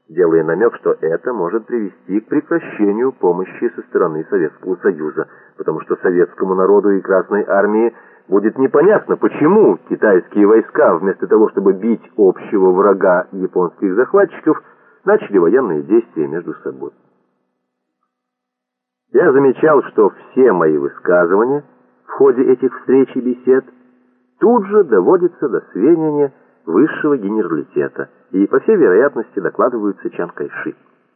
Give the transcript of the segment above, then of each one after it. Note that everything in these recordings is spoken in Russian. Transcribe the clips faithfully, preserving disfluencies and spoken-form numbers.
делая намек, что это может привести к прекращению помощи со стороны Советского Союза, потому что советскому народу и Красной армии будет непонятно, почему китайские войска, вместо того, чтобы бить общего врага японских захватчиков, начали военные действия между собой. Я замечал, что все мои высказывания в ходе этих встреч и бесед тут же доводятся до сведения высшего генералитета и, по всей вероятности, докладываются Чан Кайши.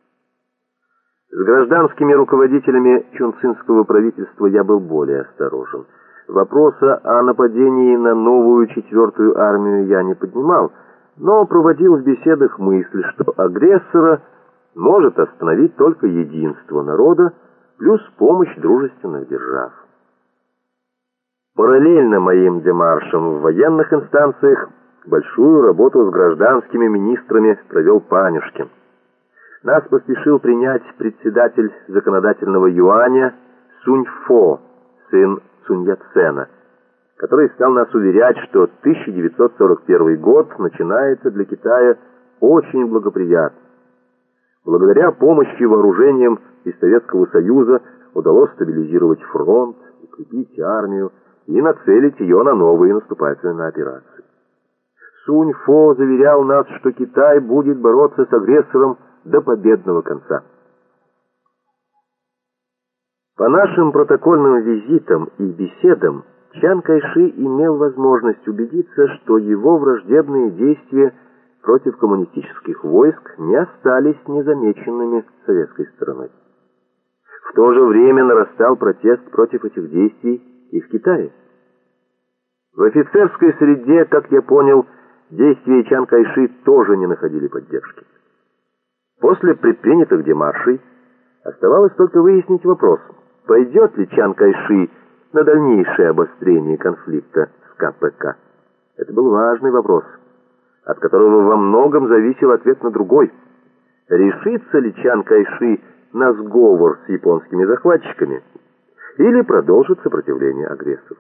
С гражданскими руководителями чунцинского правительства я был более осторожен. Вопроса о нападении на новую четвертую армию я не поднимал, но проводил в беседах мысль, что агрессора может остановить только единство народа плюс помощь дружественных держав. Параллельно моим демаршам в военных инстанциях большую работу с гражданскими министрами провел Панюшкин. Нас поспешил принять председатель законодательного юаня Сунь-Фо, сын Сунь Яцена, который стал нас уверять, что тысяча девятьсот сорок первый год начинается для Китая очень благоприятно. Благодаря помощи вооружениям из Советского Союза удалось стабилизировать фронт, укрепить армию и нацелить ее на новые наступательные операции. Сунь-Фо заверял нас, что Китай будет бороться с агрессором до победного конца. По нашим протокольным визитам и беседам Чан Кайши имел возможность убедиться, что его враждебные действия против коммунистических войск не остались незамеченными советской стороной. В то же время нарастал протест против этих действий и в Китае. В офицерской среде, как я понял, действия Чан Кайши тоже не находили поддержки. После предпринятых демаршей оставалось только выяснить вопрос, пойдет ли Чан Кайши на дальнейшее обострение конфликта с ка пэ ка. Это был важный вопрос, от которого во многом зависел ответ на другой. Решится ли Чан Кайши на сговор с японскими захватчиками или продолжит сопротивление агрессору?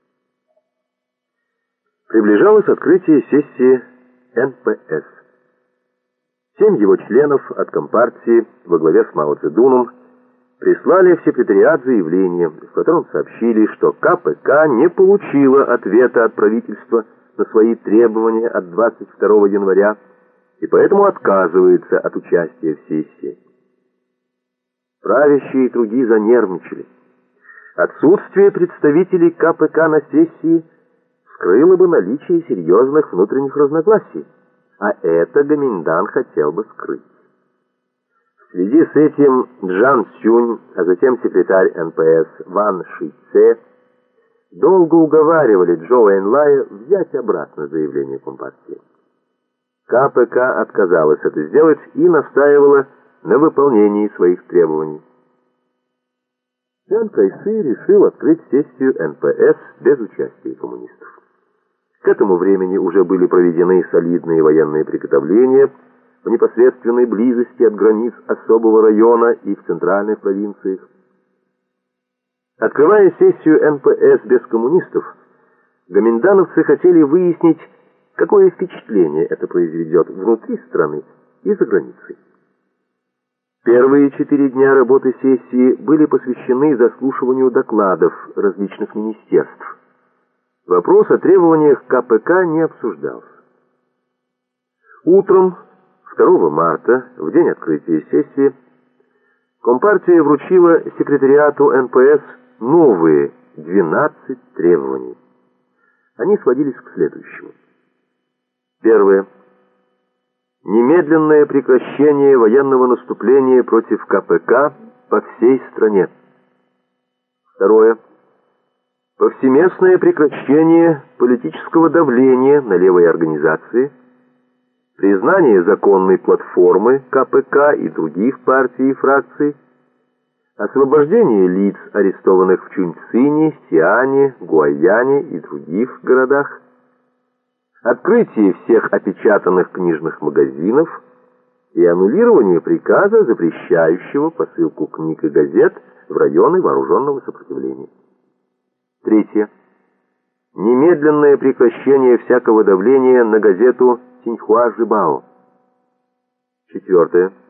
Приближалось открытие сессии эн пэ эс. Семь его членов от Компартии во главе с Мао Цзэдуном прислали в секретариат заявление, в котором сообщили, что ка пэ ка не получила ответа от правительства на свои требования от двадцать второго января и поэтому отказывается от участия в сессии. Правящие круги занервничали. Отсутствие представителей ка пэ ка на сессии скрыло бы наличие серьезных внутренних разногласий, а это Гоминьдан хотел бы скрыть. В связи с этим Джан Цюнь, а затем секретарь эн пэ эс Ван Ши-Це долго уговаривали Чжоу Энлая взять обратно заявление Компартии. ка пэ ка отказалась это сделать и настаивала на выполнении своих требований. Чан Кайши решил открыть сессию эн пэ эс без участия коммунистов. К этому времени уже были проведены солидные военные приготовления в непосредственной близости от границ особого района и в центральных провинциях. Открывая сессию эн пэ эс без коммунистов, гоминдановцы хотели выяснить, какое впечатление это произведет внутри страны и за границей. Первые четыре дня работы сессии были посвящены заслушиванию докладов различных министерств. Вопрос о требованиях ка пэ ка не обсуждался. Утром второго марта, в день открытия сессии, Компартия вручила секретариату эн пэ эс новые двенадцать требований. Они сводились к следующему. Первое. Немедленное прекращение военного наступления против ка пэ ка по всей стране. Второе. Повсеместное прекращение политического давления на левые организации, признание законной платформы ка пэ ка и других партий и фракций, освобождение лиц, арестованных в Чуньцине, Сиане, Гуайяне и других городах, открытие всех опечатанных книжных магазинов и аннулирование приказа, запрещающего посылку книг и газет в районы вооруженного сопротивления. Третье. Немедленное прекращение всякого давления на газету «Синьхуа Жибао». Четвертое.